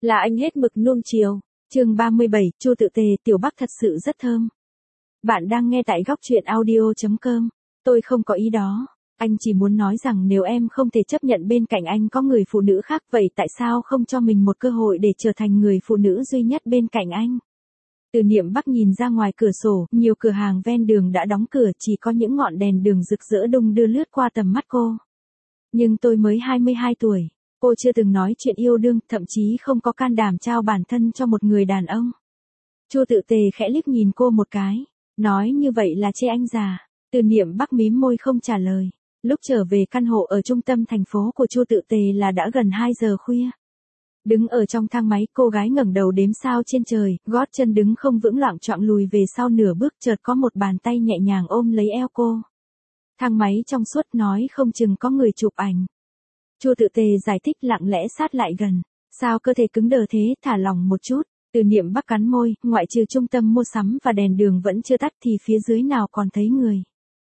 Là anh hết mực nuông chiều. Chương 37, Chu Tự Tề, Tiểu Bắc thật sự rất thơm. Bạn đang nghe tại góc truyện audio.com. Tôi không có ý đó. Anh chỉ muốn nói rằng nếu em không thể chấp nhận bên cạnh anh có người phụ nữ khác, vậy tại sao không cho mình một cơ hội để trở thành người phụ nữ duy nhất bên cạnh anh? Từ Niệm Bắc nhìn ra ngoài cửa sổ, nhiều cửa hàng ven đường đã đóng cửa, chỉ có những ngọn đèn đường rực rỡ đung đưa lướt qua tầm mắt cô. Nhưng tôi mới 22 tuổi. Cô chưa từng nói chuyện yêu đương, thậm chí không có can đảm trao bản thân cho một người đàn ông. Chu Tự Tề khẽ liếc nhìn cô một cái. Nói như vậy là chê anh già. Từ Niệm Bắc mím môi không trả lời. Lúc trở về căn hộ ở trung tâm thành phố của Chu Tự Tề là đã gần 2 giờ khuya. Đứng ở trong thang máy, cô gái ngẩng đầu đếm sao trên trời, gót chân đứng không vững, loạng choạng lùi về sau nửa bước, chợt có một bàn tay nhẹ nhàng ôm lấy eo cô. Thang máy trong suốt, nói không chừng có người chụp ảnh. Chu Tự Tề giải thích, lặng lẽ sát lại gần. Sao cơ thể cứng đờ thế, thả lỏng một chút. Từ Niệm Bắc cắn môi, ngoại trừ trung tâm mua sắm và đèn đường vẫn chưa tắt thì phía dưới nào còn thấy người.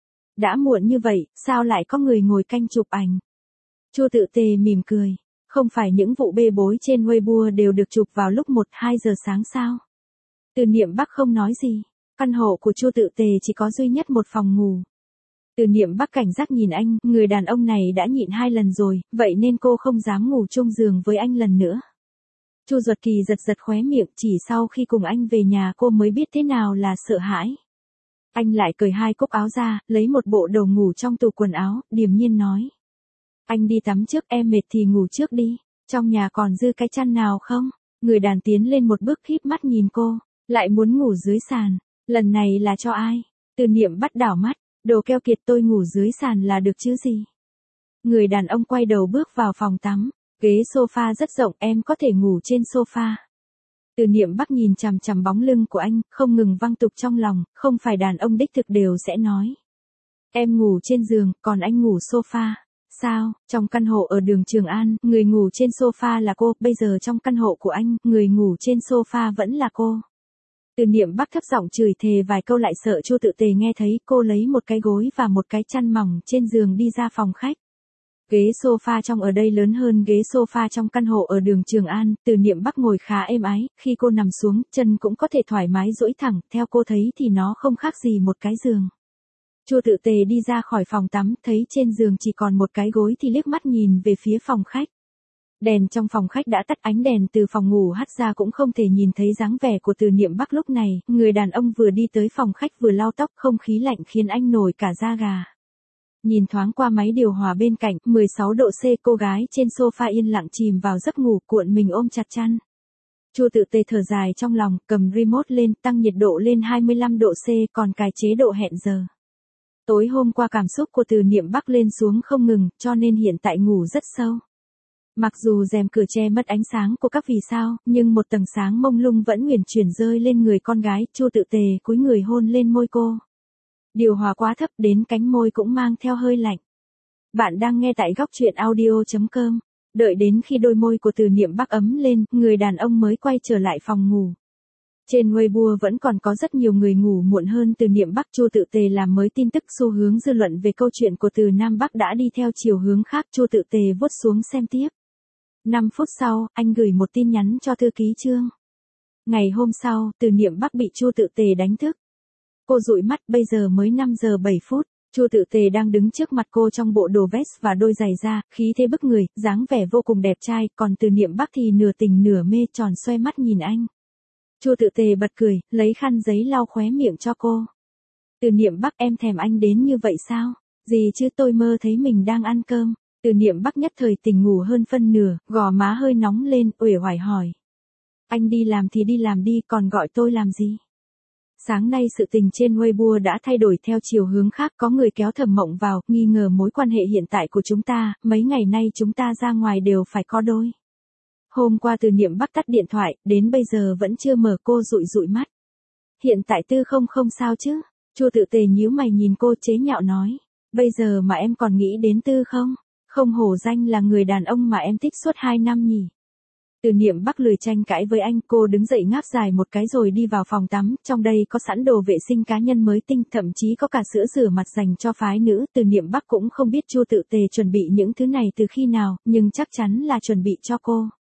Đã muộn như vậy, sao lại có người ngồi canh chụp ảnh? Chu Tự Tề mỉm cười. Không phải những vụ bê bối trên Weibo đều được chụp vào lúc 1-2 giờ sáng sao? Từ Niệm Bắc không nói gì. Căn hộ của Chu Tự Tề chỉ có duy nhất một phòng ngủ. Từ Niệm Bắc cảnh giác nhìn anh, người đàn ông này đã nhịn 2 lần rồi, vậy nên cô không dám ngủ chung giường với anh lần nữa. Chu Duật Kỳ giật giật khóe miệng, chỉ sau khi cùng anh về nhà cô mới biết thế nào là sợ hãi. Anh lại cởi 2 cúc áo ra, lấy một bộ đồ ngủ trong tủ quần áo, điềm nhiên nói. Anh đi tắm trước, em mệt thì ngủ trước đi, trong nhà còn dư cái chăn nào không? Người đàn tiến lên một bước, híp mắt nhìn cô, lại muốn ngủ dưới sàn, lần này là cho ai? Từ Niệm Bắc đảo mắt, đồ keo kiệt, tôi ngủ dưới sàn là được chứ gì? Người đàn ông quay đầu bước vào phòng tắm, ghế sofa rất rộng, em có thể ngủ trên sofa. Từ Niệm Bắc nhìn chằm chằm bóng lưng của anh, không ngừng văng tục trong lòng, không phải đàn ông đích thực đều sẽ nói. Em ngủ trên giường, còn anh ngủ sofa. Sao, trong căn hộ ở đường Trường An, người ngủ trên sofa là cô, bây giờ trong căn hộ của anh, người ngủ trên sofa vẫn là cô. Từ Niệm Bắc thấp giọng chửi thề vài câu, lại sợ Chu Tự Tề nghe thấy, cô lấy một cái gối và một cái chăn mỏng trên giường đi ra phòng khách. Ghế sofa trong ở đây lớn hơn ghế sofa trong căn hộ ở đường Trường An, Từ Niệm Bắc ngồi khá êm ái, khi cô nằm xuống, chân cũng có thể thoải mái duỗi thẳng, theo cô thấy thì nó không khác gì một cái giường. Chu Tự Tề đi ra khỏi phòng tắm, thấy trên giường chỉ còn một cái gối thì liếc mắt nhìn về phía phòng khách. Đèn trong phòng khách đã tắt, ánh đèn từ phòng ngủ hắt ra cũng không thể nhìn thấy dáng vẻ của Từ Niệm Bắc lúc này, người đàn ông vừa đi tới phòng khách vừa lau tóc, không khí lạnh khiến anh nổi cả da gà. Nhìn thoáng qua máy điều hòa bên cạnh, 16 độ C, cô gái trên sofa yên lặng chìm vào giấc ngủ, cuộn mình ôm chặt chăn. Chu Tự Tề thở dài trong lòng, cầm remote lên, tăng nhiệt độ lên 25 độ C, còn cài chế độ hẹn giờ. Tối hôm qua cảm xúc của Từ Niệm Bắc lên xuống không ngừng, cho nên hiện tại ngủ rất sâu. Mặc dù rèm cửa che mất ánh sáng của các vì sao, nhưng một tầng sáng mông lung vẫn uyển chuyển rơi lên người con gái. Chu Tự Tề cúi người hôn lên môi cô. Điều hòa quá thấp, đến cánh môi cũng mang theo hơi lạnh. Bạn đang nghe tại góc truyện audio.com. Đợi đến khi đôi môi của Từ Niệm Bắc ấm lên, người đàn ông mới quay trở lại phòng ngủ. Trên Weibo vẫn còn có rất nhiều người ngủ muộn hơn Từ Niệm Bắc. Chu Tự Tề làm mới tin tức, xu hướng dư luận về câu chuyện của Từ Nam Bắc đã đi theo chiều hướng khác. Chu Tự Tề vuốt xuống xem tiếp. 5 phút sau, anh gửi một tin nhắn cho thư ký Trương. Ngày hôm sau, Từ Niệm Bắc bị Chu Tự Tề đánh thức. Cô dụi mắt, bây giờ mới 5 giờ 7 phút. Chu Tự Tề đang đứng trước mặt cô trong bộ đồ vest và đôi giày da, khí thế bức người, dáng vẻ vô cùng đẹp trai, còn Từ Niệm Bắc thì nửa tỉnh nửa mê, tròn xoe mắt nhìn anh. Chu Tự Tề bật cười, lấy khăn giấy lau khóe miệng cho cô. Từ Niệm Bắc, em thèm anh đến như vậy sao? Gì chứ, tôi mơ thấy mình đang ăn cơm. Từ Niệm Bắc nhất thời tỉnh ngủ hơn phân nửa, gò má hơi nóng lên, uể oải hỏi. Anh đi làm thì đi làm đi, còn gọi tôi làm gì? Sáng nay sự tình trên Weibo đã thay đổi theo chiều hướng khác, có người kéo Thẩm Mộng vào, nghi ngờ mối quan hệ hiện tại của chúng ta, mấy ngày nay chúng ta ra ngoài đều phải có đôi. Hôm qua Từ Niệm Bắc tắt điện thoại, đến bây giờ vẫn chưa mở, cô dụi dụi mắt. Hiện tại Tư không sao chứ? Chu Tự Tề nhíu mày nhìn cô, chế nhạo nói. Bây giờ mà em còn nghĩ đến Tư không? Không hổ danh là người đàn ông mà em thích suốt 2 năm nhỉ? Từ Niệm Bắc lười tranh cãi với anh, cô đứng dậy ngáp dài một cái rồi đi vào phòng tắm, trong đây có sẵn đồ vệ sinh cá nhân mới tinh, thậm chí có cả sữa rửa mặt dành cho phái nữ. Từ Niệm Bắc cũng không biết Chu Tự Tề chuẩn bị những thứ này từ khi nào, nhưng chắc chắn là chuẩn bị cho cô.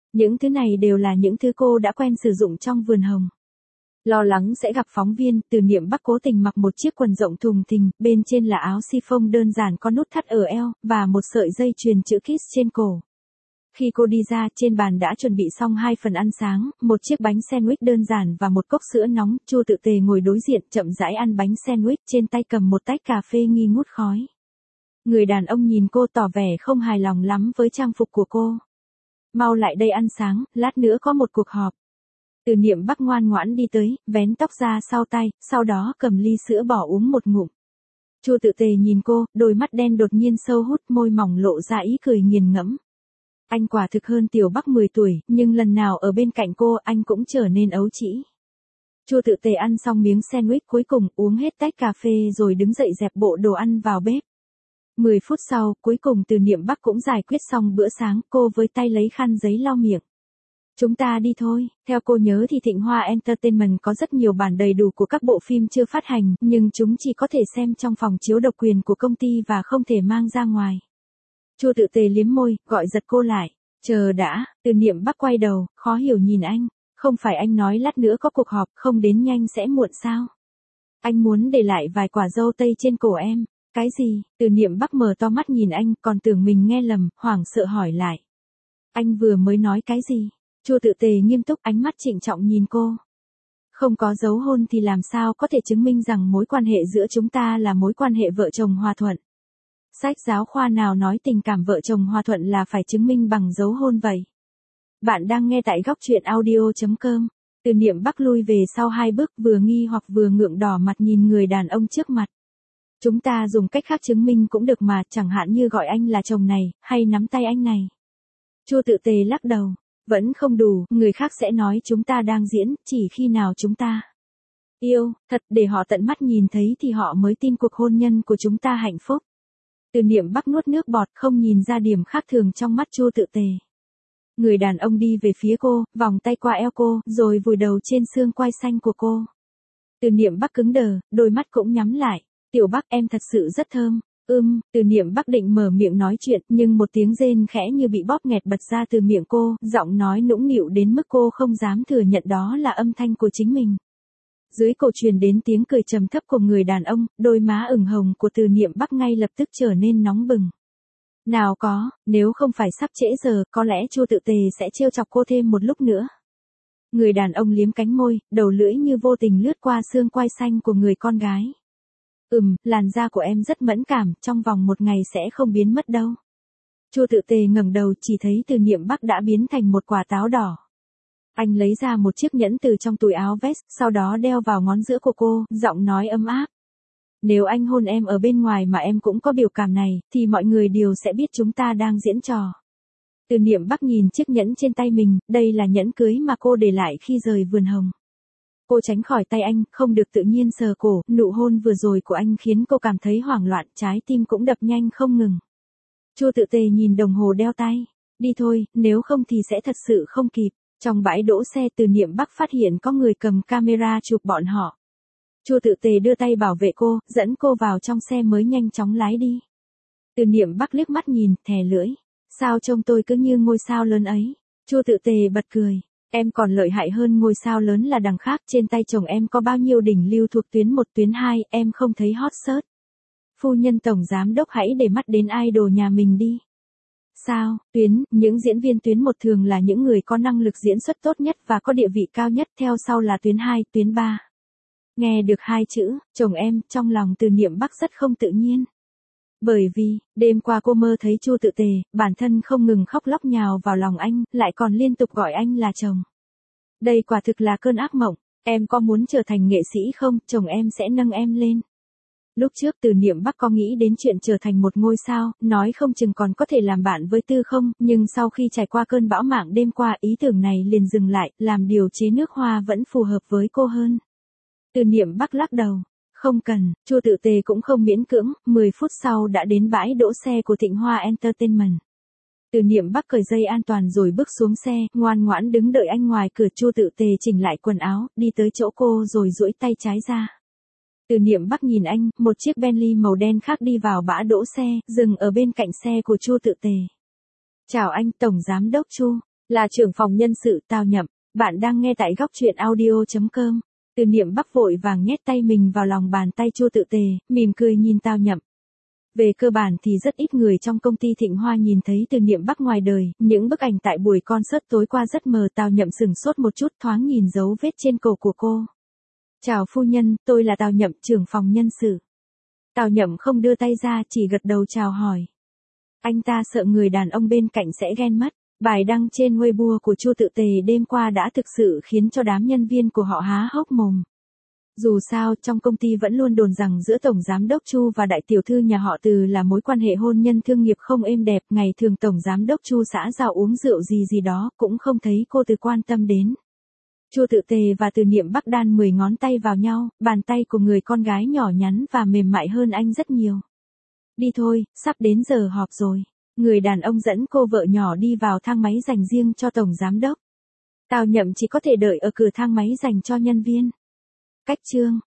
Những thứ này đều là những thứ cô đã quen sử dụng trong vườn hồng. Lo lắng sẽ gặp phóng viên, Từ Niệm Bắc cố tình mặc một chiếc quần rộng thùng thình, bên trên là áo chiffon đơn giản có nút thắt ở eo, và một sợi dây chuyền chữ Kiss trên cổ. Khi cô đi ra, trên bàn đã chuẩn bị xong 2 phần ăn sáng, một chiếc bánh sandwich đơn giản và một cốc sữa nóng. Chu Tự Tề ngồi đối diện, chậm rãi ăn bánh sandwich, trên tay cầm một tách cà phê nghi ngút khói. Người đàn ông nhìn cô tỏ vẻ không hài lòng lắm với trang phục của cô. Mau lại đây ăn sáng, lát nữa có một cuộc họp. Từ Niệm Bắc ngoan ngoãn đi tới, vén tóc ra sau tay, sau đó cầm ly sữa bỏ uống một ngụm. Chu Tự Tề nhìn cô, đôi mắt đen đột nhiên sâu hút, môi mỏng lộ ra ý cười nghiền ngẫm. Anh quả thực hơn Tiểu Bắc 10 tuổi, nhưng lần nào ở bên cạnh cô anh cũng trở nên ấu trĩ. Chu Tự Tề ăn xong miếng sandwich cuối cùng, uống hết tách cà phê rồi đứng dậy dẹp bộ đồ ăn vào bếp. 10 phút sau, cuối cùng Từ Niệm Bắc cũng giải quyết xong bữa sáng, cô với tay lấy khăn giấy lau miệng. Chúng ta đi thôi, theo cô nhớ thì Thịnh Hoa Entertainment có rất nhiều bản đầy đủ của các bộ phim chưa phát hành, nhưng chúng chỉ có thể xem trong phòng chiếu độc quyền của công ty và không thể mang ra ngoài. Chu Tự Tề liếm môi, gọi giật cô lại. Chờ đã, Từ Niệm Bắc quay đầu, khó hiểu nhìn anh. Không phải anh nói lát nữa có cuộc họp, không đến nhanh sẽ muộn sao? Anh muốn để lại vài quả dâu tây trên cổ em. Cái gì? Từ Niệm Bắc mở to mắt nhìn anh, còn tưởng mình nghe lầm, hoảng sợ hỏi lại. Anh vừa mới nói cái gì? Chu Tự Tề nghiêm túc, ánh mắt trịnh trọng nhìn cô. Không có dấu hôn thì làm sao có thể chứng minh rằng mối quan hệ giữa chúng ta là mối quan hệ vợ chồng hòa thuận? Sách giáo khoa nào nói tình cảm vợ chồng hòa thuận là phải chứng minh bằng dấu hôn vậy? Bạn đang nghe tại góc truyện audio.com. Từ Niệm Bắc lui về sau 2 bước, vừa nghi hoặc vừa ngượng đỏ mặt nhìn người đàn ông trước mặt. Chúng ta dùng cách khác chứng minh cũng được mà, chẳng hạn như gọi anh là chồng này, hay nắm tay anh này. Chu Tự Tề lắc đầu. Vẫn không đủ, người khác sẽ nói chúng ta đang diễn, chỉ khi nào chúng ta yêu, thật để họ tận mắt nhìn thấy thì họ mới tin cuộc hôn nhân của chúng ta hạnh phúc. Từ Niệm Bắc nuốt nước bọt, không nhìn ra điểm khác thường trong mắt Chu Tự Tề. Người đàn ông đi về phía cô, vòng tay qua eo cô, rồi vùi đầu trên xương quai xanh của cô. Từ Niệm Bắc cứng đờ, đôi mắt cũng nhắm lại. Tiểu Bắc, em thật sự rất thơm. Từ Niệm Bắc định mở miệng nói chuyện, nhưng một tiếng rên khẽ như bị bóp nghẹt bật ra từ miệng cô, giọng nói nũng nịu đến mức cô không dám thừa nhận đó là âm thanh của chính mình. Dưới cổ truyền đến tiếng cười trầm thấp của người đàn ông, đôi má ửng hồng của Từ Niệm Bắc ngay lập tức trở nên nóng bừng. Nào có, nếu không phải sắp trễ giờ, có lẽ Chu Tự Tề sẽ trêu chọc cô thêm một lúc nữa. Người đàn ông liếm cánh môi, đầu lưỡi như vô tình lướt qua xương quai xanh của người con gái. Làn da của em rất mẫn cảm, trong vòng 1 ngày sẽ không biến mất đâu. Chu Tự Tề ngẩng đầu, chỉ thấy Từ Niệm Bắc đã biến thành một quả táo đỏ. Anh lấy ra một chiếc nhẫn từ trong túi áo vest, sau đó đeo vào ngón giữa của cô, giọng nói ấm áp. Nếu anh hôn em ở bên ngoài mà em cũng có biểu cảm này, thì mọi người đều sẽ biết chúng ta đang diễn trò. Từ Niệm Bắc nhìn chiếc nhẫn trên tay mình, đây là nhẫn cưới mà cô để lại khi rời vườn hồng. Cô tránh khỏi tay anh, không được tự nhiên sờ cổ, nụ hôn vừa rồi của anh khiến cô cảm thấy hoảng loạn, trái tim cũng đập nhanh không ngừng. Chu Tự Tề nhìn đồng hồ đeo tay. Đi thôi, nếu không thì sẽ thật sự không kịp. Trong bãi đỗ xe, Từ Niệm Bắc phát hiện có người cầm camera chụp bọn họ. Chu Tự Tề đưa tay bảo vệ cô, dẫn cô vào trong xe mới nhanh chóng lái đi. Từ Niệm Bắc liếc mắt nhìn, thè lưỡi. Sao trông tôi cứ như ngôi sao lớn ấy? Chu Tự Tề bật cười. Em còn lợi hại hơn ngôi sao lớn là đằng khác, trên tay chồng em có bao nhiêu đỉnh lưu thuộc tuyến 1 tuyến 2, em không thấy hot search. Phu nhân tổng giám đốc hãy để mắt đến idol nhà mình đi. Sao, tuyến, những diễn viên tuyến 1 thường là những người có năng lực diễn xuất tốt nhất và có địa vị cao nhất, theo sau là tuyến 2, tuyến 3. Nghe được 2 chữ, chồng em, trong lòng Từ Niệm Bắc rất không tự nhiên. Bởi vì, đêm qua cô mơ thấy Chu Tự Tề, bản thân không ngừng khóc lóc nhào vào lòng anh, lại còn liên tục gọi anh là chồng. Đây quả thực là cơn ác mộng, em có muốn trở thành nghệ sĩ không, chồng em sẽ nâng em lên. Lúc trước Từ Niệm Bắc có nghĩ đến chuyện trở thành một ngôi sao, nói không chừng còn có thể làm bạn với Tư Không, nhưng sau khi trải qua cơn bão mạng đêm qua, ý tưởng này liền dừng lại, làm điều chế nước hoa vẫn phù hợp với cô hơn. Từ Niệm Bắc lắc đầu. Không cần, Chu Tự Tề cũng không miễn cưỡng, 10 phút sau đã đến bãi đỗ xe của Thịnh Hoa Entertainment. Từ Niệm Bắc cởi dây an toàn rồi bước xuống xe, ngoan ngoãn đứng đợi anh ngoài cửa. Chu Tự Tề chỉnh lại quần áo, đi tới chỗ cô rồi duỗi tay trái ra. Từ Niệm Bắc nhìn anh, một chiếc Bentley màu đen khác đi vào bãi đỗ xe, dừng ở bên cạnh xe của Chu Tự Tề. Chào anh, Tổng Giám đốc Chu. Là trưởng phòng nhân sự Tào Nhậm, bạn đang nghe tại góc truyện audio.com. Từ Niệm Bắc vội vàng nhét tay mình vào lòng bàn tay Chu Tự Tề, mỉm cười nhìn Tào Nhậm. Về cơ bản thì rất ít người trong công ty Thịnh Hoa nhìn thấy Từ Niệm Bắc ngoài đời, những bức ảnh tại buổi concert tối qua rất mờ. Tào Nhậm sửng sốt một chút, thoáng nhìn dấu vết trên cổ của cô. Chào phu nhân, tôi là Tào Nhậm, trưởng phòng nhân sự. Tào Nhậm không đưa tay ra, chỉ gật đầu chào hỏi. Anh ta sợ người đàn ông bên cạnh sẽ ghen mất. Bài đăng trên Weibo của Chu Tự Tề đêm qua đã thực sự khiến cho đám nhân viên của họ há hốc mồm. Dù sao, trong công ty vẫn luôn đồn rằng giữa Tổng Giám đốc Chu và đại tiểu thư nhà họ Từ là mối quan hệ hôn nhân thương nghiệp không êm đẹp. Ngày thường Tổng Giám đốc Chu xã giao uống rượu gì đó, cũng không thấy cô Từ quan tâm đến. Chu Tự Tề và Từ Niệm Bắc đan 10 ngón tay vào nhau, bàn tay của người con gái nhỏ nhắn và mềm mại hơn anh rất nhiều. Đi thôi, sắp đến giờ họp rồi. Người đàn ông dẫn cô vợ nhỏ đi vào thang máy dành riêng cho Tổng Giám đốc. Tào Nhậm chỉ có thể đợi ở cửa thang máy dành cho nhân viên. Cách chương